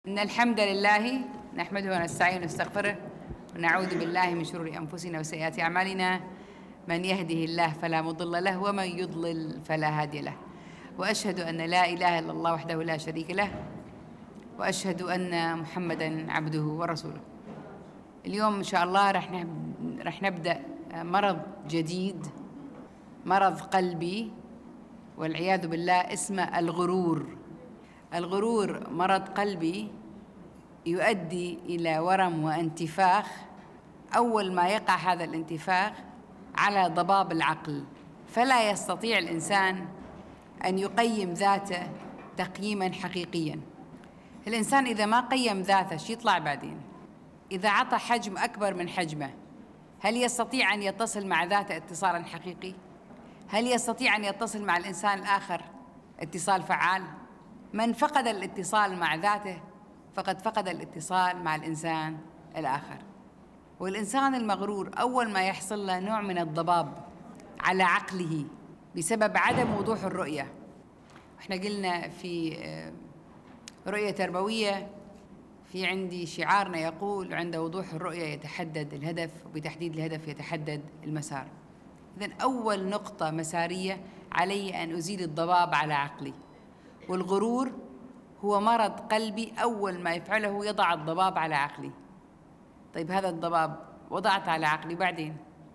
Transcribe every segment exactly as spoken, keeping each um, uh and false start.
إن الحمد لله نحمده ونستعينه ونستغفره ونعوذ بالله من شرور أنفسنا وسيئات أعمالنا. من يهده الله فلا مضل له ومن يضلل فلا هادي له، وأشهد أن لا إله إلا الله وحده لا شريك له، وأشهد أن محمدًا عبده ورسوله. اليوم إن شاء الله رح رح نبدأ مرض جديد، مرض قلبي والعياذ بالله، اسمه الغرور. الغرور مرض قلبي يؤدي إلى ورم وانتفاخ. أول ما يقع هذا الانتفاخ على ضباب العقل، فلا يستطيع الإنسان أن يقيم ذاته تقييماً حقيقياً. الإنسان إذا ما قيم ذاته شو يطلع بعدين؟ إذا عطى حجم أكبر من حجمه، هل يستطيع أن يتصل مع ذاته اتصالاً حقيقي؟ هل يستطيع أن يتصل مع الإنسان الآخر اتصال فعال؟ من فقد الاتصال مع ذاته فقد فقد الاتصال مع الإنسان الآخر. والإنسان المغرور أول ما يحصل له نوع من الضباب على عقله بسبب عدم وضوح الرؤية. احنا قلنا في رؤية تربوية، في عندي شعارنا يقول: عند وضوح الرؤية يتحدد الهدف، وبتحديد الهدف يتحدد المسار. إذن أول نقطة مسارية علي أن أزيل الضباب على عقلي. والغرور هو مرض قلبي أول ما يفعله يضع الضباب على عقلي. طيب هذا الضباب وضعت على عقلي، بعدين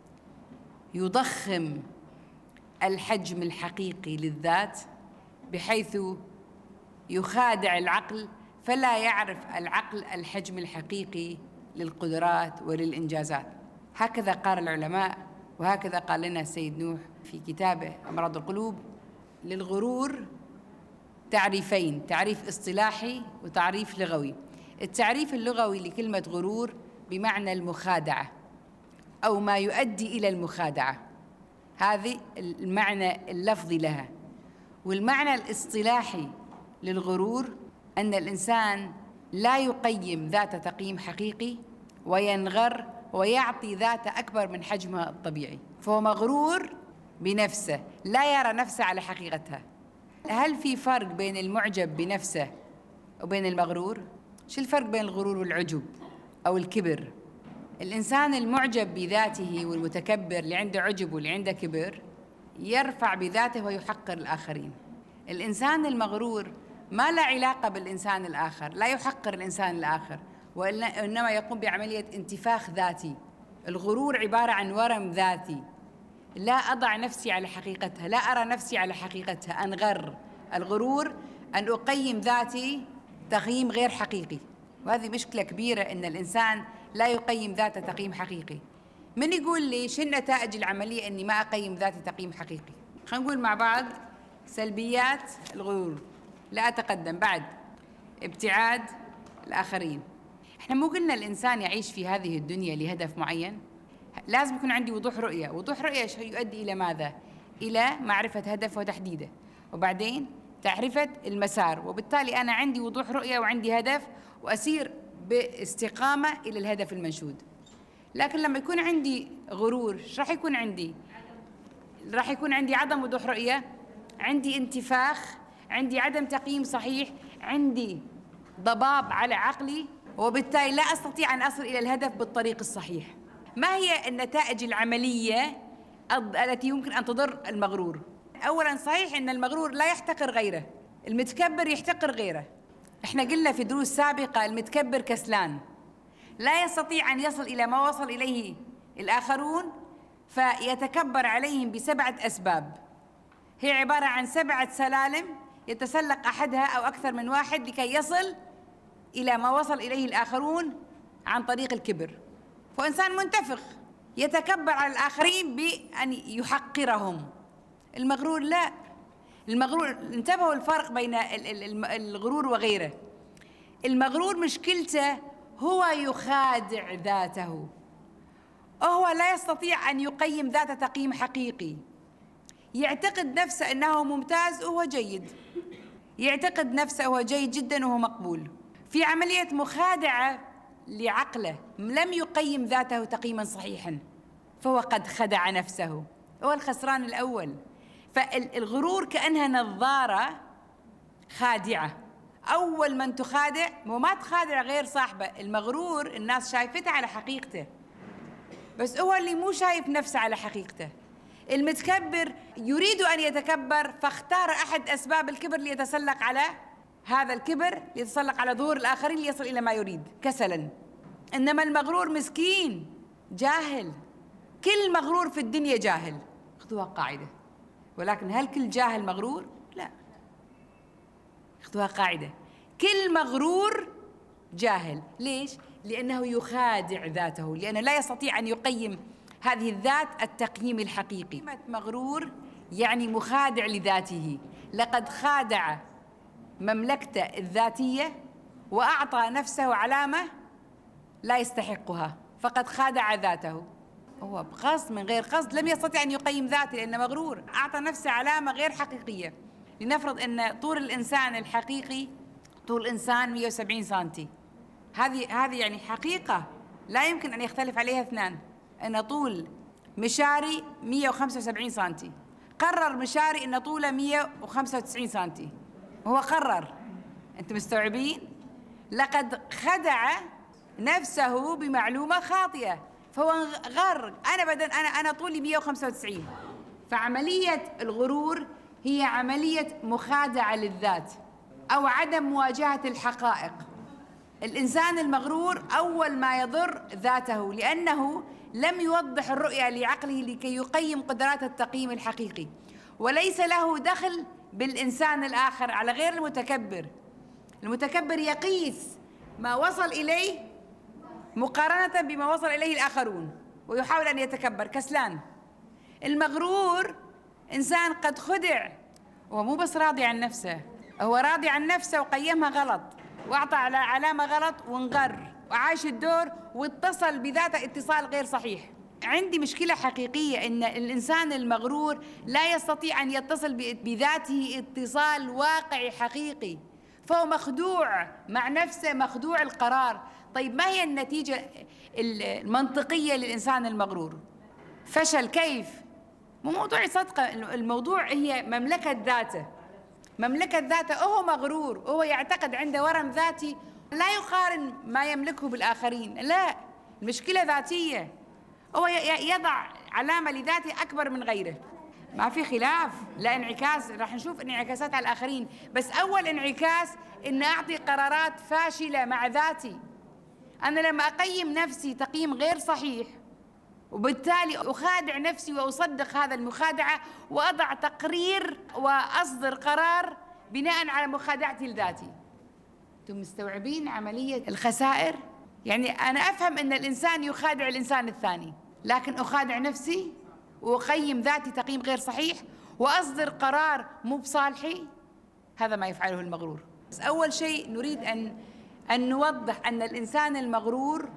يضخم الحجم الحقيقي للذات بحيث يخادع العقل، فلا يعرف العقل الحجم الحقيقي للقدرات وللإنجازات. هكذا قال العلماء، وهكذا قال لنا السيد نوح في كتابه أمراض القلوب. للغرور تعريفين: تعريف اصطلاحي وتعريف لغوي. التعريف اللغوي لكلمة غرور بمعنى المخادعة أو ما يؤدي إلى المخادعة، هذه المعنى اللفظي لها. والمعنى الاصطلاحي للغرور أن الإنسان لا يقيم ذاته تقييم حقيقي وينغر ويعطي ذاته أكبر من حجمها الطبيعي، فهو مغرور بنفسه، لا يرى نفسه على حقيقتها. هل في فرق بين المعجب بنفسه وبين المغرور؟ شو الفرق بين الغرور والعجب أو الكبر؟ الإنسان المعجب بذاته والمتكبر اللي عنده عجب واللي عنده كبر يرفع بذاته ويحقر الآخرين. الإنسان المغرور ما له علاقة بالإنسان الآخر، لا يحقر الإنسان الآخر، وإنما يقوم بعملية انتفاخ ذاتي. الغرور عبارة عن ورم ذاتي، لا أضع نفسي على حقيقتها، لا أرى نفسي على حقيقتها، أنغر. الغرور أن أقيم ذاتي تقييم غير حقيقي، وهذه مشكلة كبيرة، إن الإنسان لا يقيم ذاته تقييم حقيقي. من يقول لي شو النتائج العملية إني ما أقيم ذاتي تقييم حقيقي؟ خلينا نقول مع بعض سلبيات الغرور. لا أتقدم بعد: ابتعاد الآخرين. إحنا مو قلنا الإنسان يعيش في هذه الدنيا لهدف معين؟ لازم يكون عندي وضوح رؤية. وضوح رؤية يؤدي إلى ماذا؟ إلى معرفة هدف وتحديده، وبعدين تعرفة المسار. وبالتالي أنا عندي وضوح رؤية وعندي هدف وأسير باستقامة إلى الهدف المنشود. لكن لما يكون عندي غرور، ايش راح يكون عندي؟ راح يكون عندي عدم وضوح رؤية، عندي انتفاخ، عندي عدم تقييم صحيح، عندي ضباب على عقلي، وبالتالي لا أستطيع أن أصل إلى الهدف بالطريق الصحيح. ما هي النتائج العملية التي يمكن أن تضر المغرور؟ أولاً، صحيح أن المغرور لا يحتقر غيره، المتكبر يحتقر غيره. إحنا قلنا في دروس سابقة المتكبر كسلان، لا يستطيع أن يصل إلى ما وصل إليه الآخرون، فيتكبر عليهم بسبعة أسباب. هي عبارة عن سبعة سلالم يتسلق أحدها أو أكثر من واحد لكي يصل إلى ما وصل إليه الآخرون عن طريق الكبر. فإنسان منتفخ يتكبر على الآخرين بأن يحقرهم. المغرور لا، المغرور، انتبهوا الفرق بين الغرور وغيره. المغرور مشكلته هو يخادع ذاته، وهو لا يستطيع أن يقيم ذاته تقييم حقيقي. يعتقد نفسه أنه ممتاز وهو جيد، يعتقد نفسه هو جيد جدا وهو مقبول. في عملية مخادعة لعقله، لم يقيم ذاته تقييما صحيحا، فهو قد خدع نفسه، هو الخسران الأول. فالغرور كأنها نظارة خادعة أول من تخادع وما تخادع غير صاحبه. المغرور الناس شايفته على حقيقته، بس هو اللي مو شايف نفسه على حقيقته. المتكبر يريد أن يتكبر، فاختار أحد أسباب الكبر ليتسلق على هذا الكبر، ليتسلق على ظهور الآخرين ليصل إلى ما يريد كسلاً. إنما المغرور مسكين جاهل. كل مغرور في الدنيا جاهل، خذوها قاعدة. ولكن هل كل جاهل مغرور؟ لا، خذوها قاعدة. كل مغرور جاهل. ليش؟ لأنه يخادع ذاته، لأنه لا يستطيع أن يقيم هذه الذات التقييم الحقيقي. كلمة مغرور يعني مخادع لذاته. لقد خادع مملكته الذاتية وأعطى نفسه علامة لا يستحقها، فقد خادع ذاته. هو بقصد من غير قصد لم يستطع أن يقيم ذاته لأنه مغرور، أعطى نفسه علامة غير حقيقية. لنفرض أن طول الإنسان الحقيقي طول الإنسان مئة وسبعين سنتي، هذه هذه يعني حقيقة لا يمكن أن يختلف عليها اثنان، أن طول مشاري مئة وخمسة وسبعين سنتي. قرر مشاري أن طوله مئة وخمسة وتسعين سنتي، هو قرر. أنتم مستوعبين؟ لقد خدع نفسه بمعلومة خاطئة، فهو غر. أنا بدل أنا أنا طولي مئة وخمسة وتسعين. فعملية الغرور هي عملية مخادعة للذات أو عدم مواجهة الحقائق. الإنسان المغرور أول ما يضر ذاته، لأنه لم يوضح الرؤية لعقله لكي يقيم قدرات التقييم الحقيقي، وليس له دخل بالإنسان الآخر على غير المتكبر. المتكبر يقيس ما وصل إليه مقارنة بما وصل إليه الآخرون ويحاول أن يتكبر، كسلان. المغرور إنسان قد خدع، هو مو بس راضي عن نفسه، هو راضي عن نفسه وقيمها غلط وأعطى على علامة غلط وانغر وعاش الدور واتصل بذاته اتصال غير صحيح. عندي مشكلة حقيقية إن الإنسان المغرور لا يستطيع أن يتصل بذاته اتصال واقعي حقيقي، فهو مخدوع مع نفسه، مخدوع القرار. طيب ما هي النتيجة المنطقية للإنسان المغرور؟ فشل. كيف؟ مو موضوع صدقة، الموضوع هي مملكة ذاته. مملكة ذاته، هو مغرور، هو يعتقد عنده ورم ذاتي لا يقارن ما يملكه بالآخرين. لا، المشكلة ذاتية، هو يضع علامة لذاته أكبر من غيره. ما في خلاف، لا انعكاس، راح نشوف انعكاسات على الآخرين، بس أول انعكاس إن أعطي قرارات فاشلة مع ذاتي. أنا لما أقيم نفسي تقييم غير صحيح وبالتالي أخادع نفسي وأصدق هذا المخادعة وأضع تقرير وأصدر قرار بناء على مخادعتي لذاتي. أنتم مستوعبين عملية الخسائر؟ يعني أنا أفهم أن الإنسان يخادع الإنسان الثاني، لكن أخادع نفسي وأقيم ذاتي تقييم غير صحيح وأصدر قرار مو بصالحي. هذا ما يفعله المغرور. بس أول شيء نريد أن أن نوضح أن الإنسان المغرور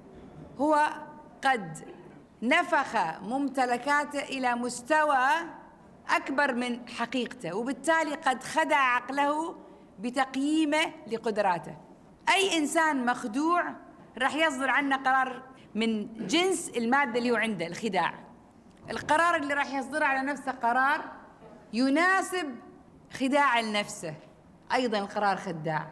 هو قد نفخ ممتلكاته إلى مستوى أكبر من حقيقته، وبالتالي قد خدع عقله بتقييمه لقدراته. أي إنسان مخدوع راح يصدر عنه قرار من جنس المادة اللي هو عنده، الخداع. القرار اللي راح يصدره على نفسه قرار يناسب خداع لنفسه، أيضا القرار خداع.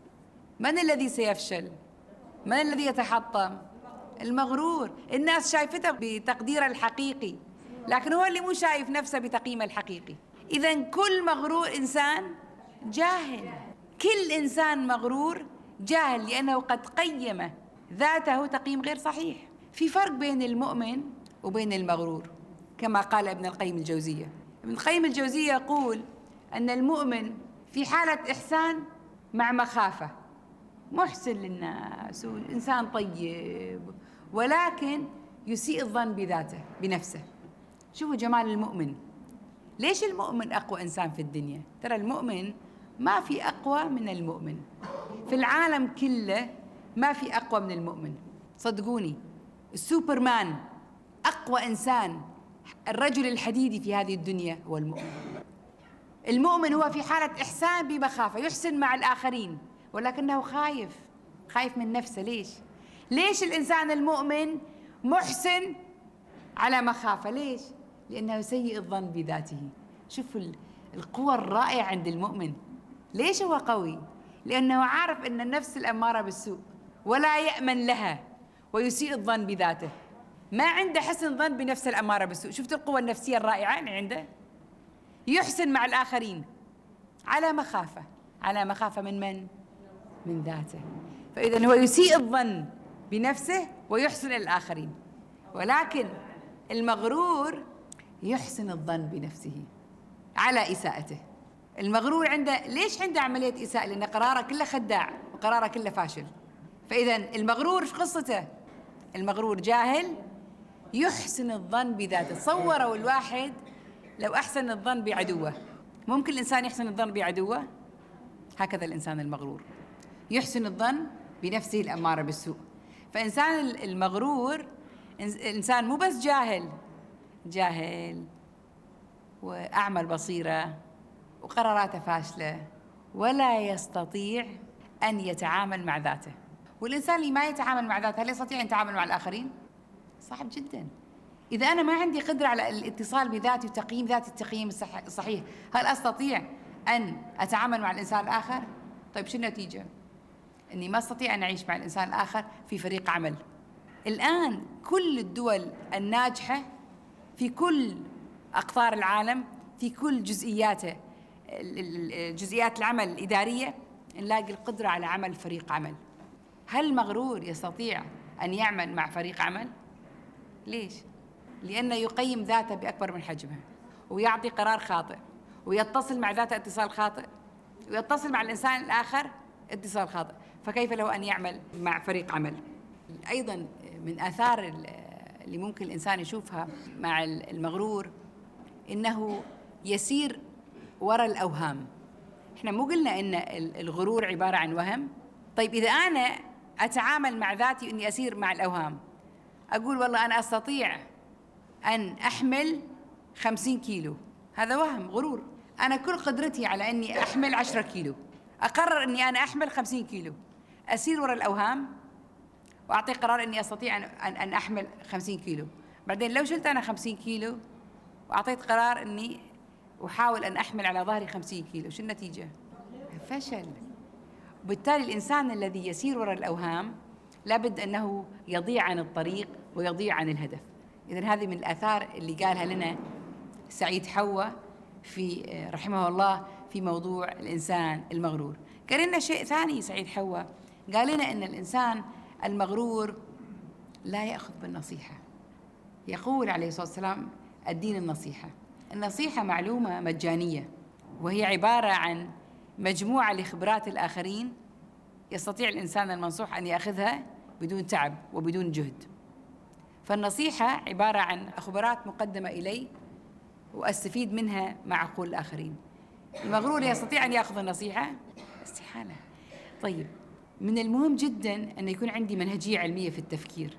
من الذي سيفشل؟ من الذي يتحطم؟ المغرور. الناس شايفته بتقديره الحقيقي، لكن هو اللي مو شايف نفسه بتقييمه الحقيقي. إذن كل مغرور إنسان جاهل، كل إنسان مغرور جاهل، لأنه قد قيم ذاته تقييم غير صحيح. في فرق بين المؤمن وبين المغرور، كما قال ابن القيم الجوزية. ابن القيم الجوزية يقول أن المؤمن في حالة إحسان مع مخافة، محسن للناس وإنسان طيب، ولكن يسيء الظن بذاته بنفسه. شوفوا جمال المؤمن. ليش المؤمن أقوى إنسان في الدنيا؟ ترى المؤمن ما في أقوى من المؤمن في العالم كله، ما في أقوى من المؤمن، صدقوني. السوبرمان أقوى إنسان، الرجل الحديدي في هذه الدنيا هو المؤمن. المؤمن هو في حالة إحسان بمخافة، يحسن مع الآخرين ولكنه خايف، خايف من نفسه. ليش؟ ليش الإنسان المؤمن محسن على مخافة؟ ليش؟ لأنه سيء الظن بذاته. شوفوا القوة الرائعة عند المؤمن. ليش هو قوي؟ لأنه عارف أن النفس الأمارة بالسوء ولا يأمن لها ويسيء الظن بذاته، ما عنده حسن ظن بنفس الأمارة بالسوء. شفت القوة النفسية الرائعة اللي عنده؟ يحسن مع الآخرين على مخافة، على مخافة من من؟ من ذاته. فإذا هو يسيء الظن بنفسه ويحسن إلى الآخرين. ولكن المغرور يحسن الظن بنفسه على إساءته. المغرور عنده، ليش عنده عملية إساءة؟ لأن قراره كله خداع وقراره كله فاشل. فإذا المغرور في قصته، المغرور جاهل يحسن الظن بذاته. تصوروا الواحد لو أحسن الظن بعدوه، ممكن الإنسان يحسن الظن بعدوه؟ هكذا الإنسان المغرور يحسن الظن بنفسه الأمارة بالسوء. فإنسان المغرور إنسان مو بس جاهل، جاهل وأعمى البصيرة وقراراته فاشلة، ولا يستطيع أن يتعامل مع ذاته. والإنسان اللي ما يتعامل مع ذاته هل يستطيع أن يتعامل مع الآخرين؟ صعب جدا. إذا أنا ما عندي قدرة على الاتصال بذاتي وتقييم ذاتي التقييم الصحيح، هل أستطيع أن أتعامل مع الإنسان الآخر؟ طيب شو النتيجة؟ أني ما أستطيع أن أعيش مع الإنسان الآخر في فريق عمل. الآن كل الدول الناجحة في كل أقطار العالم، في كل جزئياته، جزئيات العمل الإدارية، نلاقي القدرة على عمل فريق عمل. هل المغرور يستطيع أن يعمل مع فريق عمل؟ ليش؟ لأنه يقيم ذاته بأكبر من حجمها، ويعطي قرار خاطئ، ويتصل مع ذاته اتصال خاطئ، ويتصل مع الإنسان الآخر اتصال خاطئ. فكيف له أن يعمل مع فريق عمل؟ أيضا من آثار اللي ممكن الإنسان يشوفها مع المغرور إنه يسير وراء الأوهام. إحنا مو قلنا إن الغرور عبارة عن وهم؟ طيب إذا أنا أتعامل مع ذاتي إني أسير مع الأوهام، أقول والله أنا أستطيع أن أحمل خمسين كيلو، هذا وهم، غرور. أنا كل قدرتي على أني أحمل عشرة كيلو، أقرر أني أنا أحمل خمسين كيلو، أسير وراء الأوهام وأعطي قرار أني أستطيع أن أن أحمل خمسين كيلو. بعدين لو شلت أنا خمسين كيلو وأعطيت قرار أني أحاول أن أحمل على ظهري خمسين كيلو، شو النتيجة؟ فشل. وبالتالي الإنسان الذي يسير وراء الأوهام لابد أنه يضيع عن الطريق ويضيع عن الهدف. إذن هذه من الآثار اللي قالها لنا سعيد حوا في رحمه الله في موضوع الإنسان المغرور. قال لنا شيء ثاني سعيد حوا، قال لنا أن الإنسان المغرور لا يأخذ بالنصيحة. يقول عليه الصلاة والسلام الدين النصيحة. النصيحة معلومة مجانية، وهي عبارة عن مجموعة لخبرات الآخرين يستطيع الإنسان المنصوح أن يأخذها بدون تعب وبدون جهد. فالنصيحة عبارة عن خبرات مقدمة إلي وأستفيد منها مع عقول الآخرين. المغرور يستطيع أن يأخذ النصيحة؟ استحالة. طيب، من المهم جدا أن يكون عندي منهجية علمية في التفكير.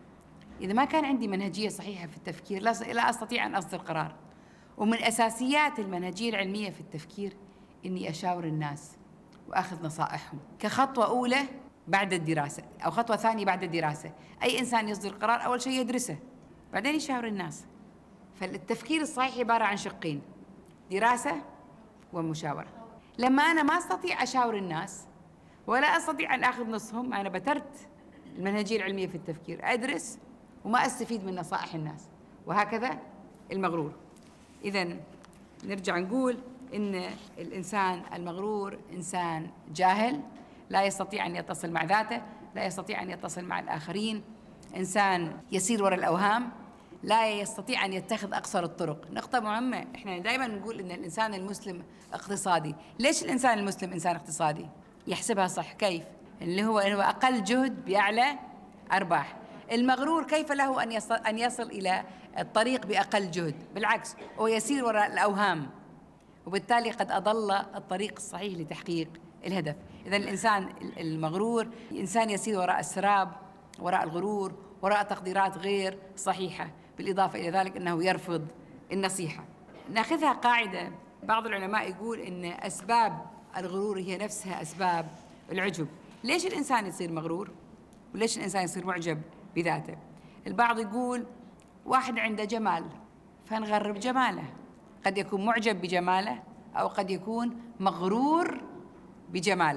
إذا ما كان عندي منهجية صحيحة في التفكير لا أستطيع أن أصدر قرار. ومن أساسيات المنهجية العلمية في التفكير إني أشاور الناس وأخذ نصائحهم كخطوة أولى بعد الدراسة، أو خطوة ثانية بعد الدراسة. أي إنسان يصدر قرار أول شيء يدرسه بعدين يشاور الناس. فالتفكير الصحيح عبارة عن شقين، دراسة ومشاورة. لما أنا ما أستطيع أشاور الناس ولا أستطيع أن أخذ نصهم، أنا بترت المنهجية العلمية في التفكير، أدرس وما أستفيد من نصائح الناس، وهكذا المغرور. إذن نرجع نقول إن الإنسان المغرور إنسان جاهل، لا يستطيع أن يتصل مع ذاته، لا يستطيع أن يتصل مع الآخرين، إنسان يسير وراء الأوهام، لا يستطيع أن يتخذ أقصر الطرق. نقطة مهمة، إحنا دائما نقول إن الإنسان المسلم اقتصادي. ليش الإنسان المسلم إنسان اقتصادي؟ يحسبها صح. كيف؟ اللي هو هو أقل جهد بأعلى أرباح. المغرور كيف له أن يصل أن يصل إلى الطريق بأقل جهد؟ بالعكس، هو يسير وراء الأوهام، وبالتالي قد أضل الطريق الصحيح لتحقيق الهدف. إذن الإنسان المغرور إنسان يسير وراء السراب، وراء الغرور، وراء تقديرات غير صحيحة، بالإضافة إلى ذلك أنه يرفض النصيحة. نأخذها قاعدة، بعض العلماء يقول أن أسباب الغرور هي نفسها أسباب العجب. ليش الإنسان يصير مغرور؟ وليش الإنسان يصير معجب بذاته؟ البعض يقول واحد عنده جمال فنغرب جماله، قد يكون معجب بجماله أو قد يكون مغرور بجماله.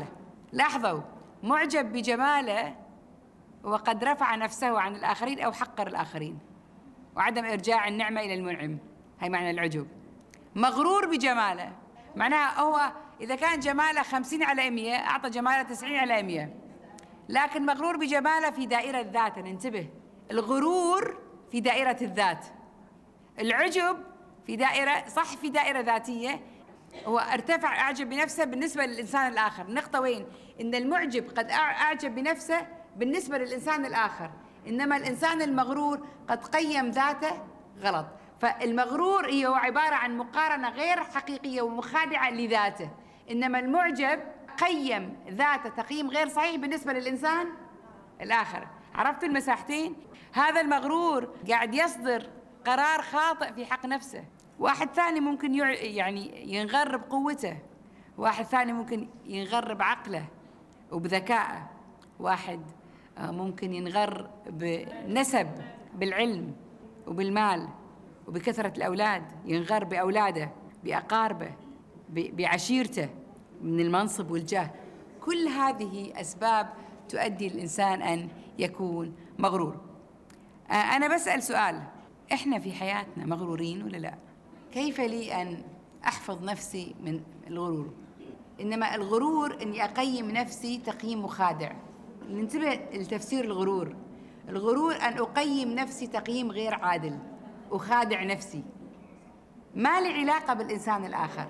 لاحظوا، معجب بجماله وقد رفع نفسه عن الآخرين أو حقر الآخرين، وعدم إرجاع النعمة إلى المنعم، هي معنى العجب. مغرور بجماله معناها هو إذا كان جماله خمسين على مئة أعطى جماله تسعين على مئة، لكن مغرور بجماله في دائرة ذاته. انتبه، الغرور في دائرة الذات، العجب في دائرة، صح، في دائرة ذاتية، هو ارتفع أعجب بنفسه بالنسبة للإنسان الآخر. النقطة وين؟ إن المعجب قد أعجب بنفسه بالنسبة للإنسان الآخر، إنما الإنسان المغرور قد قيم ذاته غلط. فالمغرور هي عبارة عن مقارنة غير حقيقية ومخادعة لذاته، إنما المعجب قيم ذاته تقييم غير صحيح بالنسبة للإنسان الآخر. عرفتوا المساحتين؟ هذا المغرور قاعد يصدر قرار خاطئ في حق نفسه. واحد ثاني ممكن يعني ينغر بقوته، واحد ثاني ممكن ينغر بعقله وبذكائه، واحد ممكن ينغر بنسب، بالعلم وبالمال وبكثرة الأولاد، ينغر بأولاده، بأقاربه، بعشيرته، من المنصب والجاه. كل هذه أسباب تؤدي الإنسان أن يكون مغرور. أنا بسأل سؤال، إحنا في حياتنا مغرورين ولا لا؟ كيف لي أن أحفظ نفسي من الغرور؟ إنما الغرور أني أقيم نفسي تقييم مخادع. ننتبه لتفسير الغرور. الغرور أن أقيم نفسي تقييم غير عادل، أخادع نفسي، ما لي علاقة بالإنسان الآخر.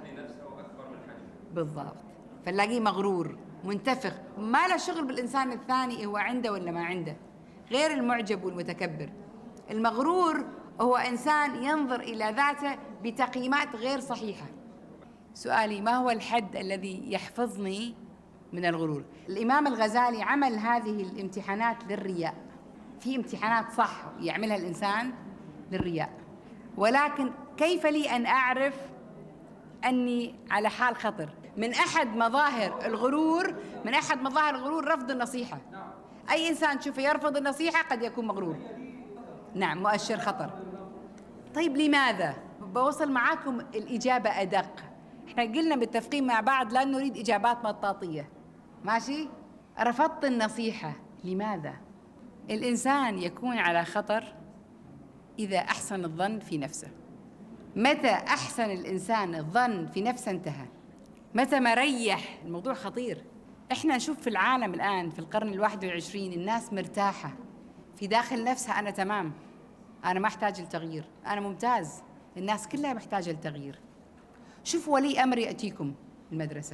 بالضبط، فنلاقيه مغرور منتفخ، ما له شغل بالإنسان الثاني هو عنده ولا ما عنده، غير المعجب والمتكبر. المغرور هو إنسان ينظر إلى ذاته بتقييمات غير صحيحة. سؤالي، ما هو الحد الذي يحفظني من الغرور؟ الإمام الغزالي عمل هذه الامتحانات للرياء. في امتحانات صح يعملها الإنسان للرياء، ولكن كيف لي أن أعرف أني على حال خطر؟ من أحد مظاهر الغرور من أحد مظاهر الغرور رفض النصيحة. أي إنسان تشوفه يرفض النصيحة قد يكون مغرور. نعم، مؤشر خطر. طيب لماذا؟ بوصل معاكم الإجابة أدق. احنا قلنا بالتفقيم مع بعض لا نريد إجابات مطاطية، ماشي؟ رفضت النصيحة، لماذا؟ الإنسان يكون على خطر إذا أحسن الظن في نفسه. متى أحسن الإنسان الظن في نفسه انتهى. متى ما ريح، الموضوع خطير. إحنا نشوف في العالم الآن في القرن الواحد والعشرين الناس مرتاحة في داخل نفسها، أنا تمام، أنا ما أحتاج لتغيير، أنا ممتاز. الناس كلها محتاجة للتغيير. شوفوا ولي أمر يأتيكم المدرسة،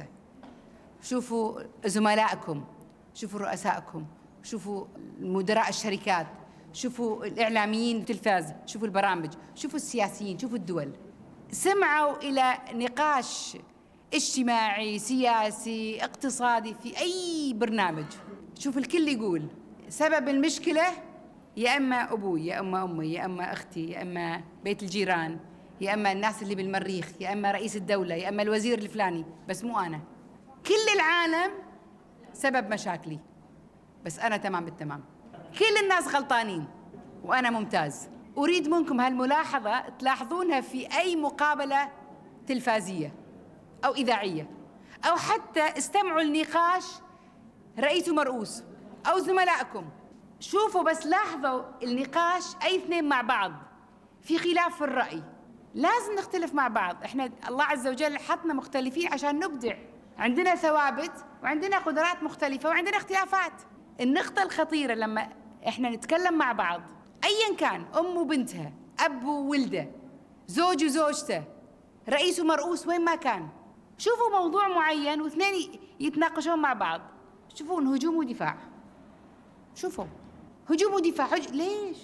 شوفوا زملائكم، شوفوا رؤسائكم، شوفوا مدراء الشركات، شوفوا الإعلاميين التلفاز، شوفوا البرامج، شوفوا السياسيين، شوفوا الدول. سمعوا إلى نقاش اجتماعي، سياسي، اقتصادي في أي برنامج، شوف الكل يقول سبب المشكلة يا إما أبوي، يا إما أمي، يا إما أختي، يا إما بيت الجيران، يا إما الناس اللي بالمريخ، يا إما رئيس الدولة، يا إما الوزير الفلاني، بس مو أنا. كل العالم سبب مشاكلي، بس أنا تمام بالتمام. كل الناس غلطانين وأنا ممتاز. أريد منكم هالملاحظة تلاحظونها في أي مقابلة تلفازية أو إذاعية، أو حتى استمعوا لنقاش رئيس مرؤوس أو زملائكم. شوفوا بس لاحظوا النقاش، أي اثنين مع بعض في خلاف في الرأي. لازم نختلف مع بعض. إحنا الله عز وجل حطنا مختلفين عشان نبدع، عندنا ثوابت وعندنا قدرات مختلفة وعندنا اختلافات. النقطة الخطيرة لما إحنا نتكلم مع بعض أيا كان، أم وبنتها، أب وولده، زوج وزوجته، رئيس ومرؤوس، وين ما كان، شوفوا موضوع معين واثنين يتناقشون مع بعض، شوفون هجوم ودفاع. شوفوا هجوم ودفاع. هج... ليش؟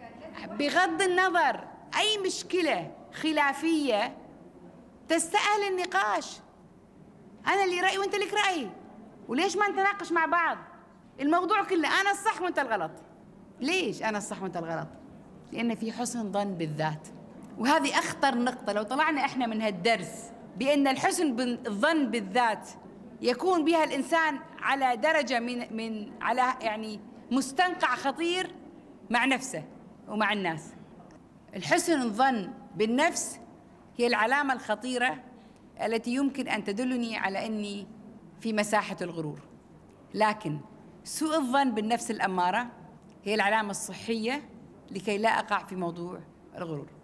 بغض النظر أي مشكلة خلافية تستأهل النقاش. أنا اللي رأيي وأنت لك رأي، وليش ما نتناقش مع بعض؟ الموضوع كله أنا الصح وأنت الغلط. ليش أنا الصح وأنت الغلط؟ لأن في حسن ظن بالذات، وهذه أخطر نقطة. لو طلعنا إحنا من هالدرس بأن الحسن الظن بالذات يكون بها الإنسان على درجة من من على يعني مستنقع خطير مع نفسه ومع الناس. الحسن الظن بالنفس هي العلامة الخطيرة التي يمكن أن تدلني على أني في مساحة الغرور. لكن سوء الظن بالنفس الأمارة هي العلامة الصحية لكي لا أقع في موضوع الغرور.